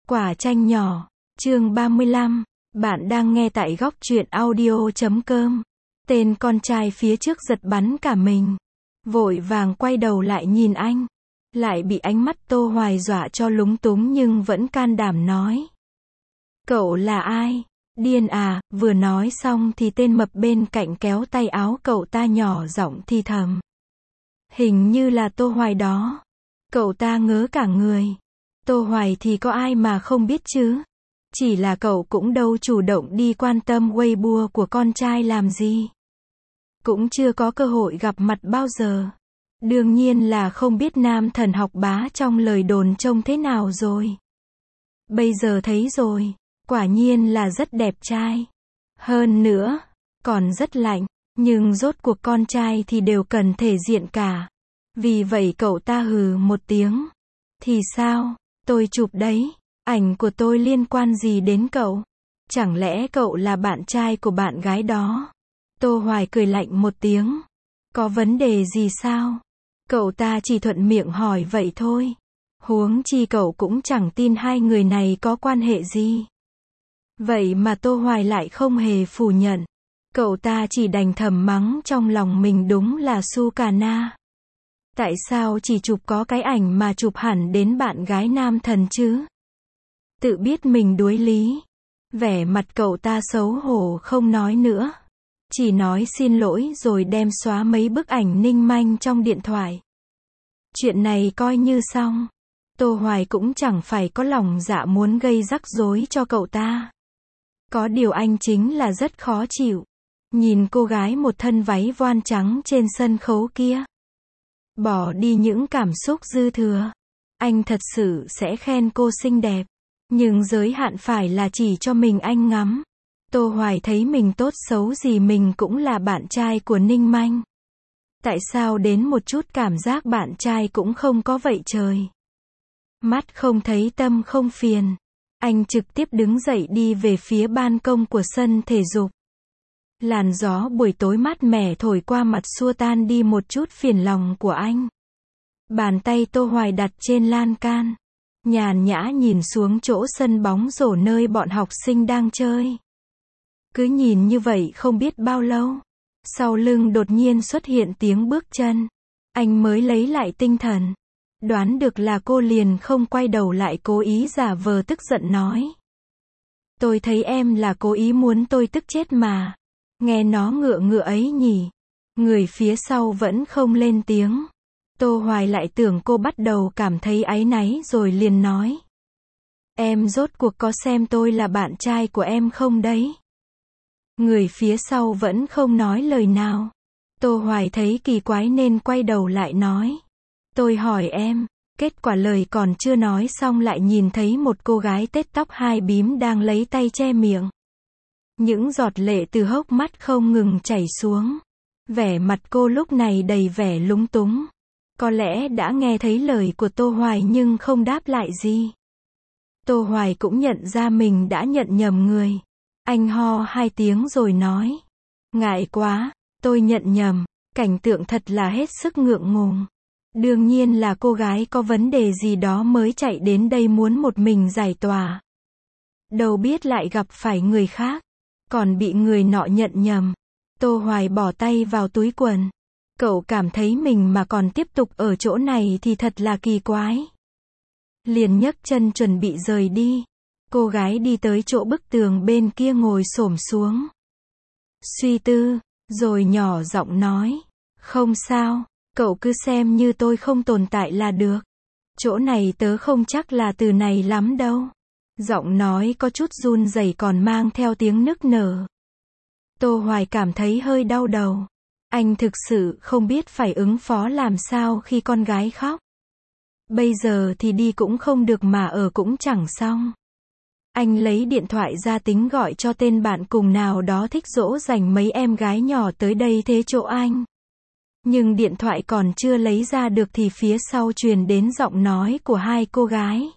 Quả chanh nhỏ, chương 35, bạn đang nghe tại góc truyện audio.com. Tên con trai phía trước giật bắn cả mình. Vội vàng quay đầu lại nhìn anh. Lại bị ánh mắt Tô Hoài dọa cho lúng túng nhưng vẫn can đảm nói. Cậu là ai? Điên à, vừa nói xong thì tên mập bên cạnh kéo tay áo cậu ta nhỏ giọng thì thầm. Hình như là Tô Hoài đó. Cậu ta ngớ cả người. Tô Hoài thì có ai mà không biết chứ. Chỉ là cậu cũng đâu chủ động đi quan tâm Weibo của con trai làm gì. Cũng chưa có cơ hội gặp mặt bao giờ. Đương nhiên là không biết nam thần học bá trong lời đồn trông thế nào rồi. Bây giờ thấy rồi, quả nhiên là rất đẹp trai. Hơn nữa, còn rất lạnh, nhưng rốt cuộc con trai thì đều cần thể diện cả. Vì vậy cậu ta hừ một tiếng. Thì sao, tôi chụp đấy, ảnh của tôi liên quan gì đến cậu? Chẳng lẽ cậu là bạn trai của bạn gái đó? Tô Hoài cười lạnh một tiếng. Có vấn đề gì sao? Cậu ta chỉ thuận miệng hỏi vậy thôi. Huống chi cậu cũng chẳng tin hai người này có quan hệ gì. Vậy mà Tô Hoài lại không hề phủ nhận. Cậu ta chỉ đành thầm mắng trong lòng mình đúng là su cà na. Tại sao chỉ chụp có cái ảnh mà chụp hẳn đến bạn gái nam thần chứ? Tự biết mình đuối lý. Vẻ mặt cậu ta xấu hổ không nói nữa. Chỉ nói xin lỗi rồi đem xóa mấy bức ảnh ninh manh trong điện thoại. Chuyện này coi như xong. Tô Hoài cũng chẳng phải có lòng dạ muốn gây rắc rối cho cậu ta. Có điều anh chính là rất khó chịu. Nhìn cô gái một thân váy voan trắng trên sân khấu kia. Bỏ đi những cảm xúc dư thừa. Anh thật sự sẽ khen cô xinh đẹp. Nhưng giới hạn phải là chỉ cho mình anh ngắm. Tô Hoài thấy mình tốt xấu gì mình cũng là bạn trai của Ninh Manh. Tại sao đến một chút cảm giác bạn trai cũng không có vậy trời? Mắt không thấy tâm không phiền. Anh trực tiếp đứng dậy đi về phía ban công của sân thể dục. Làn gió buổi tối mát mẻ thổi qua mặt xua tan đi một chút phiền lòng của anh. Bàn tay Tô Hoài đặt trên lan can. Nhàn nhã nhìn xuống chỗ sân bóng rổ nơi bọn học sinh đang chơi. Cứ nhìn như vậy không biết bao lâu. Sau lưng đột nhiên xuất hiện tiếng bước chân. Anh mới lấy lại tinh thần. Đoán được là cô liền không quay đầu lại cố ý giả vờ tức giận nói. Tôi thấy em là cố ý muốn tôi tức chết mà. Nghe nó ngựa ngựa ấy nhỉ. Người phía sau vẫn không lên tiếng. Tô Hoài lại tưởng cô bắt đầu cảm thấy áy náy rồi liền nói. Em rốt cuộc có xem tôi là bạn trai của em không đấy? Người phía sau vẫn không nói lời nào. Tô Hoài thấy kỳ quái nên quay đầu lại nói. Tôi hỏi em. Kết quả lời còn chưa nói xong lại nhìn thấy một cô gái tết tóc hai bím đang lấy tay che miệng. Những giọt lệ từ hốc mắt không ngừng chảy xuống. Vẻ mặt cô lúc này đầy vẻ lúng túng. Có lẽ đã nghe thấy lời của Tô Hoài nhưng không đáp lại gì. Tô Hoài cũng nhận ra mình đã nhận nhầm người. Anh ho hai tiếng rồi nói. Ngại quá, tôi nhận nhầm. Cảnh tượng thật là hết sức ngượng ngùng. Đương nhiên là cô gái có vấn đề gì đó mới chạy đến đây muốn một mình giải tỏa. Đâu biết lại gặp phải người khác. Còn bị người nọ nhận nhầm. Tô Hoài bỏ tay vào túi quần. Cậu cảm thấy mình mà còn tiếp tục ở chỗ này thì thật là kỳ quái. Liền nhấc chân chuẩn bị rời đi. Cô gái đi tới chỗ bức tường bên kia ngồi xổm xuống. Suy tư, rồi nhỏ giọng nói. Không sao, cậu cứ xem như tôi không tồn tại là được. Chỗ này tớ không chắc là từ này lắm đâu. Giọng nói có chút run rẩy còn mang theo tiếng nức nở. Tô Hoài cảm thấy hơi đau đầu. Anh thực sự không biết phải ứng phó làm sao khi con gái khóc. Bây giờ thì đi cũng không được mà ở cũng chẳng xong. Anh lấy điện thoại ra tính gọi cho tên bạn cùng nào đó thích dỗ dành mấy em gái nhỏ tới đây thế chỗ anh. Nhưng điện thoại còn chưa lấy ra được thì phía sau truyền đến giọng nói của hai cô gái.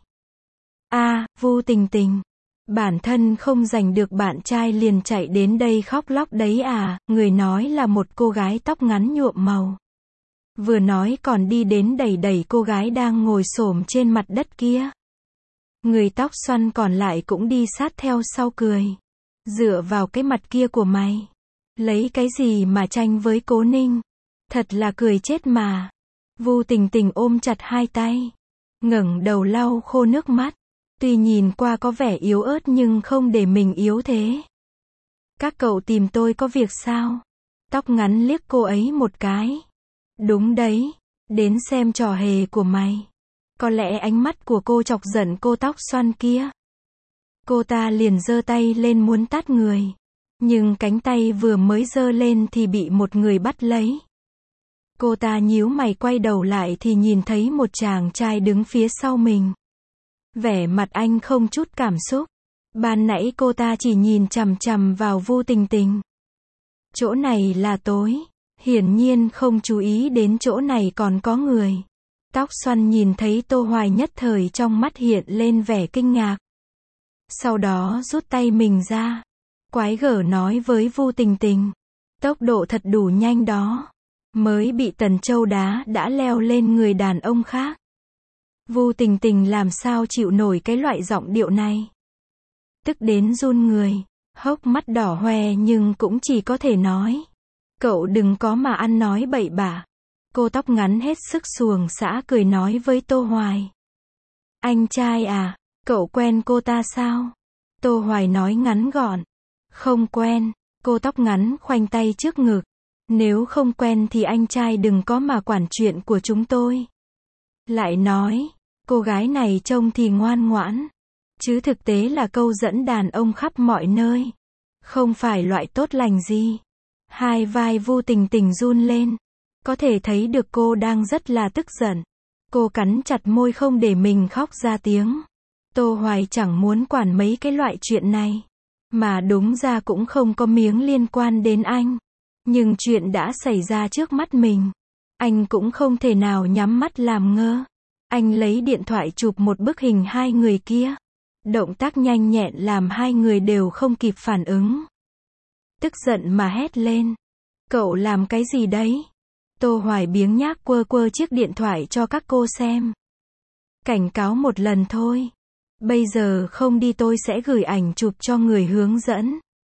Vu Tình Tình. Bản thân không giành được bạn trai liền chạy đến đây khóc lóc đấy à, người nói là một cô gái tóc ngắn nhuộm màu. Vừa nói còn đi đến đẩy đẩy cô gái đang ngồi xổm trên mặt đất kia. Người tóc xoăn còn lại cũng đi sát theo sau cười. Dựa vào cái mặt kia của mày. Lấy cái gì mà tranh với Cố Ninh? Thật là cười chết mà. Vu Tình Tình ôm chặt hai tay. Ngẩng đầu lau khô nước mắt. Tuy nhìn qua có vẻ yếu ớt nhưng không để mình yếu thế. Các cậu tìm tôi có việc sao? Tóc ngắn liếc cô ấy một cái. Đúng đấy, đến xem trò hề của mày. Có lẽ ánh mắt của cô chọc giận cô tóc xoăn kia. Cô ta liền giơ tay lên muốn tát người. Nhưng cánh tay vừa mới giơ lên thì bị một người bắt lấy. Cô ta nhíu mày quay đầu lại thì nhìn thấy một chàng trai đứng phía sau mình. Vẻ mặt anh không chút cảm xúc. Ban nãy cô ta chỉ nhìn chằm chằm vào Vu Tình Tình. Chỗ này là tối. Hiển nhiên không chú ý đến chỗ này còn có người. Tóc xoăn nhìn thấy Tô Hoài nhất thời trong mắt hiện lên vẻ kinh ngạc. Sau đó rút tay mình ra. Quái gở nói với Vu Tình Tình. Tốc độ thật đủ nhanh đó. Mới bị Tần Châu đá đã leo lên người đàn ông khác. Vu Tình Tình làm sao chịu nổi cái loại giọng điệu này. Tức đến run người. Hốc mắt đỏ hoe nhưng cũng chỉ có thể nói. Cậu đừng có mà ăn nói bậy bạ. Cô tóc ngắn hết sức xuồng xã cười nói với Tô Hoài. Anh trai à, cậu quen cô ta sao? Tô Hoài nói ngắn gọn. Không quen. Cô tóc ngắn khoanh tay trước ngực. Nếu không quen thì anh trai đừng có mà quản chuyện của chúng tôi. Lại nói, cô gái này trông thì ngoan ngoãn. Chứ thực tế là câu dẫn đàn ông khắp mọi nơi. Không phải loại tốt lành gì. Hai vai Vu Tình Tình run lên. Có thể thấy được cô đang rất là tức giận. Cô cắn chặt môi không để mình khóc ra tiếng. Tô Hoài chẳng muốn quản mấy cái loại chuyện này. Mà đúng ra cũng không có miếng liên quan đến anh. Nhưng chuyện đã xảy ra trước mắt mình. Anh cũng không thể nào nhắm mắt làm ngơ. Anh lấy điện thoại chụp một bức hình hai người kia. Động tác nhanh nhẹn làm hai người đều không kịp phản ứng. Tức giận mà hét lên. Cậu làm cái gì đấy? Tô Hoài biếng nhác quơ quơ chiếc điện thoại cho các cô xem. Cảnh cáo một lần thôi. Bây giờ không đi tôi sẽ gửi ảnh chụp cho người hướng dẫn.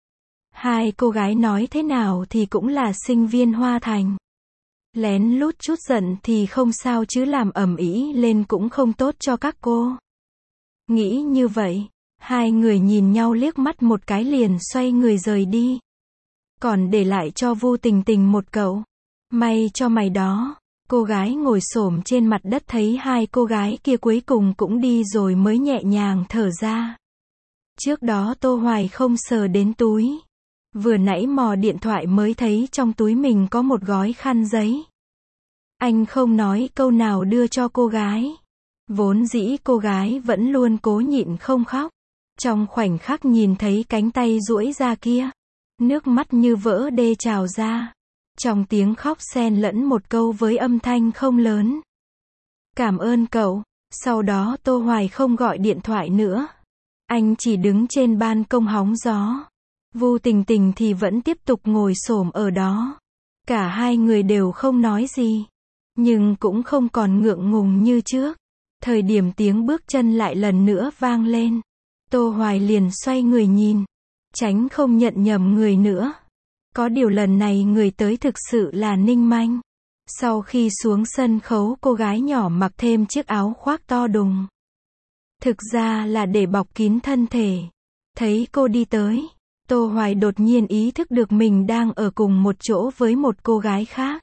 Hai cô gái nói thế nào thì cũng là sinh viên Hoa Thành. Lén lút chút giận thì không sao chứ làm ầm ĩ lên cũng không tốt cho các cô. Nghĩ như vậy, hai người nhìn nhau liếc mắt một cái liền xoay người rời đi. Còn để lại cho Vu Tình Tình một câu. May cho mày đó. Cô gái ngồi xổm trên mặt đất thấy hai cô gái kia cuối cùng cũng đi rồi mới nhẹ nhàng thở ra. Trước đó Tô Hoài không sờ đến túi. Vừa nãy mò điện thoại mới thấy trong túi mình có một gói khăn giấy. Anh không nói câu nào đưa cho cô gái. Vốn dĩ cô gái vẫn luôn cố nhịn không khóc. Trong khoảnh khắc nhìn thấy cánh tay duỗi ra kia. Nước mắt như vỡ đê trào ra. Trong tiếng khóc xen lẫn một câu với âm thanh không lớn. Cảm ơn cậu. Sau đó Tô Hoài không gọi điện thoại nữa. Anh chỉ đứng trên ban công hóng gió. Vu Tình Tình thì vẫn tiếp tục ngồi xổm ở đó. Cả hai người đều không nói gì. Nhưng cũng không còn ngượng ngùng như trước. Thời điểm tiếng bước chân lại lần nữa vang lên. Tô Hoài liền xoay người nhìn. Tránh không nhận nhầm người nữa. Có điều lần này người tới thực sự là Ninh Manh. Sau khi xuống sân khấu cô gái nhỏ mặc thêm chiếc áo khoác to đùng. Thực ra là để bọc kín thân thể. Thấy cô đi tới. Tô Hoài đột nhiên ý thức được mình đang ở cùng một chỗ với một cô gái khác.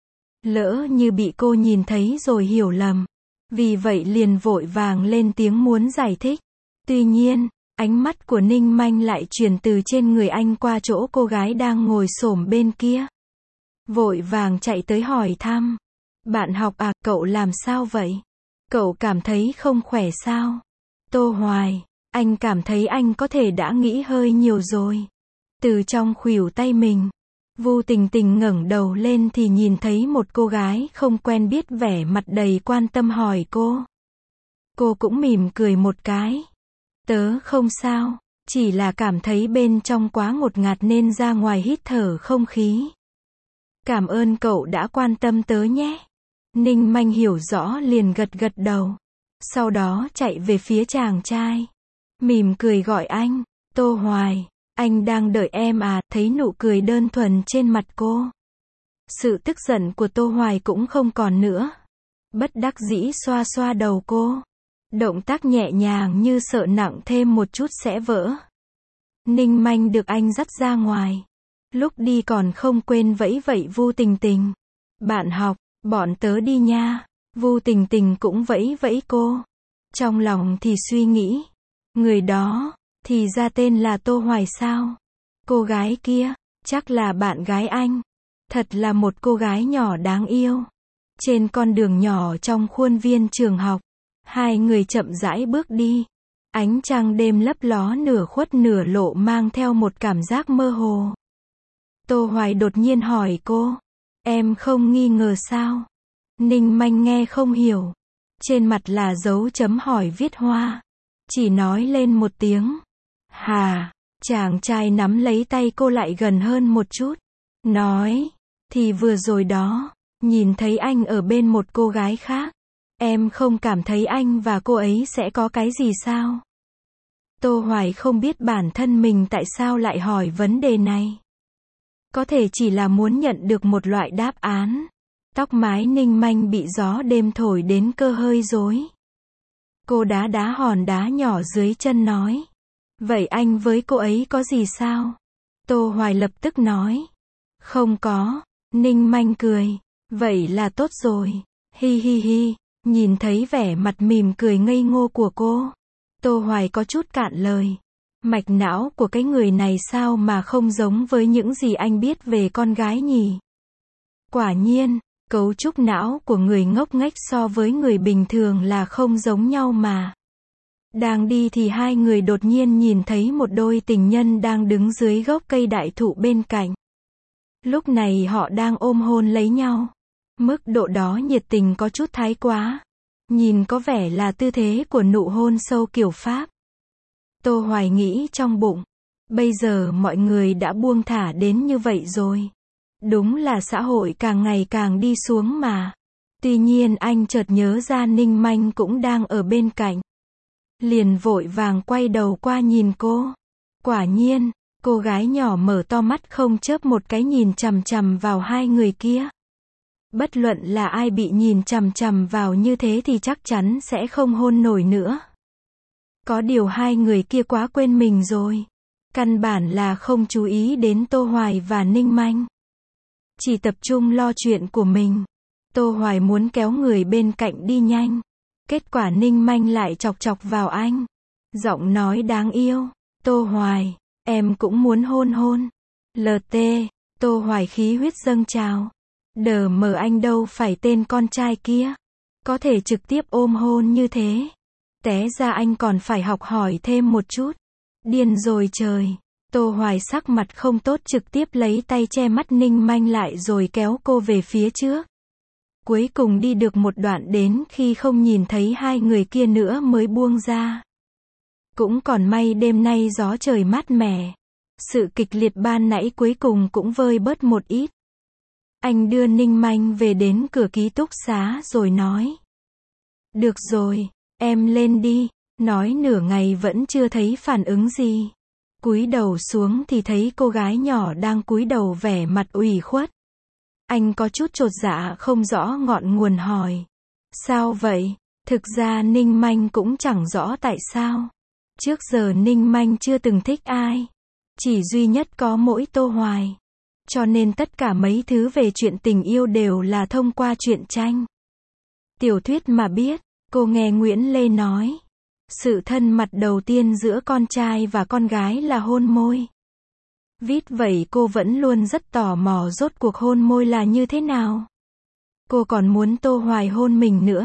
Lỡ như bị cô nhìn thấy rồi hiểu lầm. Vì vậy liền vội vàng lên tiếng muốn giải thích. Tuy nhiên, ánh mắt của Ninh Manh lại chuyển từ trên người anh qua chỗ cô gái đang ngồi xổm bên kia. Vội vàng chạy tới hỏi thăm. Bạn học à, cậu làm sao vậy? Cậu cảm thấy không khỏe sao? Tô Hoài, anh cảm thấy anh có thể đã nghĩ hơi nhiều rồi. Từ trong khuỷu tay mình, Vu Tình Tình ngẩng đầu lên thì nhìn thấy một cô gái không quen biết vẻ mặt đầy quan tâm hỏi cô. Cô cũng mỉm cười một cái. Tớ không sao, chỉ là cảm thấy bên trong quá ngột ngạt nên ra ngoài hít thở không khí. Cảm ơn cậu đã quan tâm tớ nhé. Ninh Manh hiểu rõ liền gật gật đầu. sau đó chạy về phía chàng trai. Mỉm cười gọi anh, Tô Hoài, anh đang đợi em à, thấy nụ cười đơn thuần trên mặt cô. Sự tức giận của Tô Hoài cũng không còn nữa. Bất đắc dĩ xoa xoa đầu cô. Động tác nhẹ nhàng như sợ nặng thêm một chút sẽ vỡ. Ninh Manh được anh dắt ra ngoài. Lúc đi còn không quên vẫy vẫy Vu Tình Tình. Bạn học, bọn tớ đi nha. Vu Tình Tình cũng vẫy vẫy cô. Trong lòng thì suy nghĩ. Người đó, thì ra tên là Tô Hoài sao? Cô gái kia, chắc là bạn gái anh. Thật là một cô gái nhỏ đáng yêu. Trên con đường nhỏ trong khuôn viên trường học, hai người chậm rãi bước đi. Ánh trăng đêm lấp ló nửa khuất nửa lộ mang theo một cảm giác mơ hồ. Tô Hoài đột nhiên hỏi cô, em không nghi ngờ sao? Ninh Manh nghe không hiểu. Trên mặt là dấu chấm hỏi viết hoa. Chỉ nói lên một tiếng. Hà, chàng trai nắm lấy tay cô lại gần hơn một chút. Nói, thì vừa rồi đó, nhìn thấy anh ở bên một cô gái khác. Em không cảm thấy anh và cô ấy sẽ có cái gì sao? Tô Hoài không biết bản thân mình tại sao lại hỏi vấn đề này. Có thể chỉ là muốn nhận được một loại đáp án. Tóc mái Ninh Manh bị gió đêm thổi đến cơ hơi rối. Cô đá đá hòn đá nhỏ dưới chân nói. Vậy anh với cô ấy có gì sao? Tô Hoài lập tức nói. Không có. Ninh Manh cười. Vậy là tốt rồi. Hi hi hi. Nhìn thấy vẻ mặt mỉm cười ngây ngô của cô. Tô Hoài có chút cạn lời. Mạch não của cái người này sao mà không giống với những gì anh biết về con gái nhỉ? Quả nhiên, cấu trúc não của người ngốc nghếch so với người bình thường là không giống nhau mà. Đang đi thì hai người đột nhiên nhìn thấy một đôi tình nhân đang đứng dưới gốc cây đại thụ bên cạnh. Lúc này họ đang ôm hôn lấy nhau. Mức độ đó nhiệt tình có chút thái quá. Nhìn có vẻ là tư thế của nụ hôn sâu kiểu Pháp. Tô Hoài nghĩ trong bụng. Bây giờ mọi người đã buông thả đến như vậy rồi. Đúng là xã hội càng ngày càng đi xuống mà. Tuy nhiên anh chợt nhớ ra Ninh Manh cũng đang ở bên cạnh. Liền vội vàng quay đầu qua nhìn cô. Quả nhiên, cô gái nhỏ mở to mắt không chớp một cái nhìn chằm chằm vào hai người kia. Bất luận là ai bị nhìn chằm chằm vào như thế thì chắc chắn sẽ không hôn nổi nữa. Có điều hai người kia quá quên mình rồi. Căn bản là không chú ý đến Tô Hoài và Ninh Manh. Chỉ tập trung lo chuyện của mình. Tô Hoài muốn kéo người bên cạnh đi nhanh. Kết quả Ninh Manh lại chọc chọc vào anh. Giọng nói đáng yêu. Tô Hoài, em cũng muốn hôn hôn. LT, Tô Hoài khí huyết dâng trào. Đờ mờ anh đâu phải tên con trai kia. Có thể trực tiếp ôm hôn như thế. Té ra anh còn phải học hỏi thêm một chút. Điên rồi trời. Tô Hoài sắc mặt không tốt trực tiếp lấy tay che mắt Ninh Manh lại rồi kéo cô về phía trước. Cuối cùng đi được một đoạn đến khi không nhìn thấy hai người kia nữa mới buông ra. Cũng còn may đêm nay gió trời mát mẻ. Sự kịch liệt ban nãy cuối cùng cũng vơi bớt một ít. Anh đưa Ninh Manh về đến cửa ký túc xá rồi nói. Được rồi, em lên đi. Nói nửa ngày vẫn chưa thấy phản ứng gì. Cúi đầu xuống thì thấy cô gái nhỏ đang cúi đầu vẻ mặt ủy khuất. Anh có chút chột dạ không rõ ngọn nguồn hỏi. Sao vậy? Thực ra Ninh Manh cũng chẳng rõ tại sao. Trước giờ Ninh Manh chưa từng thích ai. Chỉ duy nhất có mỗi Tô Hoài. Cho nên tất cả mấy thứ về chuyện tình yêu đều là thông qua truyện tranh. Tiểu thuyết mà biết, cô nghe Nguyễn Lê nói. Sự thân mật đầu tiên giữa con trai và con gái là hôn môi. Vít vậy cô vẫn luôn rất tò mò rốt cuộc hôn môi là như thế nào. Cô còn muốn Tô Hoài hôn mình nữa.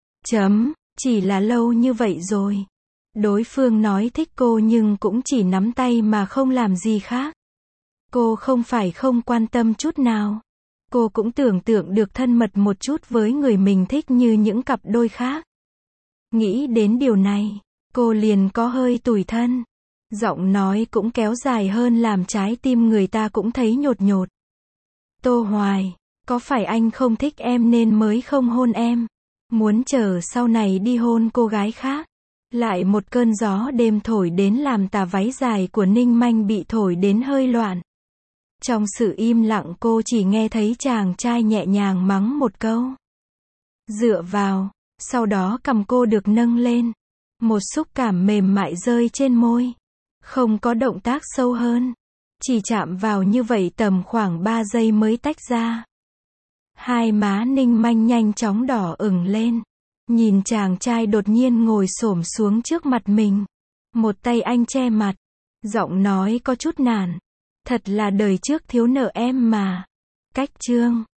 Chỉ là lâu như vậy rồi. Đối phương nói thích cô nhưng cũng chỉ nắm tay mà không làm gì khác. Cô không phải không quan tâm chút nào. Cô cũng tưởng tượng được thân mật một chút với người mình thích như những cặp đôi khác. Nghĩ đến điều này, cô liền có hơi tủi thân. Giọng nói cũng kéo dài hơn làm trái tim người ta cũng thấy nhột nhột. Tô Hoài, có phải anh không thích em nên mới không hôn em? muốn chờ sau này đi hôn cô gái khác. Lại một cơn gió đêm thổi đến làm tà váy dài của Ninh Manh bị thổi đến hơi loạn. Trong sự im lặng cô chỉ nghe thấy chàng trai nhẹ nhàng mắng một câu. Dựa vào, sau đó cằm cô được nâng lên. Một xúc cảm mềm mại rơi trên môi. Không có động tác sâu hơn. Chỉ chạm vào như vậy tầm khoảng 3 giây mới tách ra. Hai má Ninh Manh nhanh chóng đỏ ửng lên. Nhìn chàng trai đột nhiên ngồi xổm xuống trước mặt mình. Một tay anh che mặt. Giọng nói có chút nản. Thật là đời trước thiếu nợ em mà. Cách chương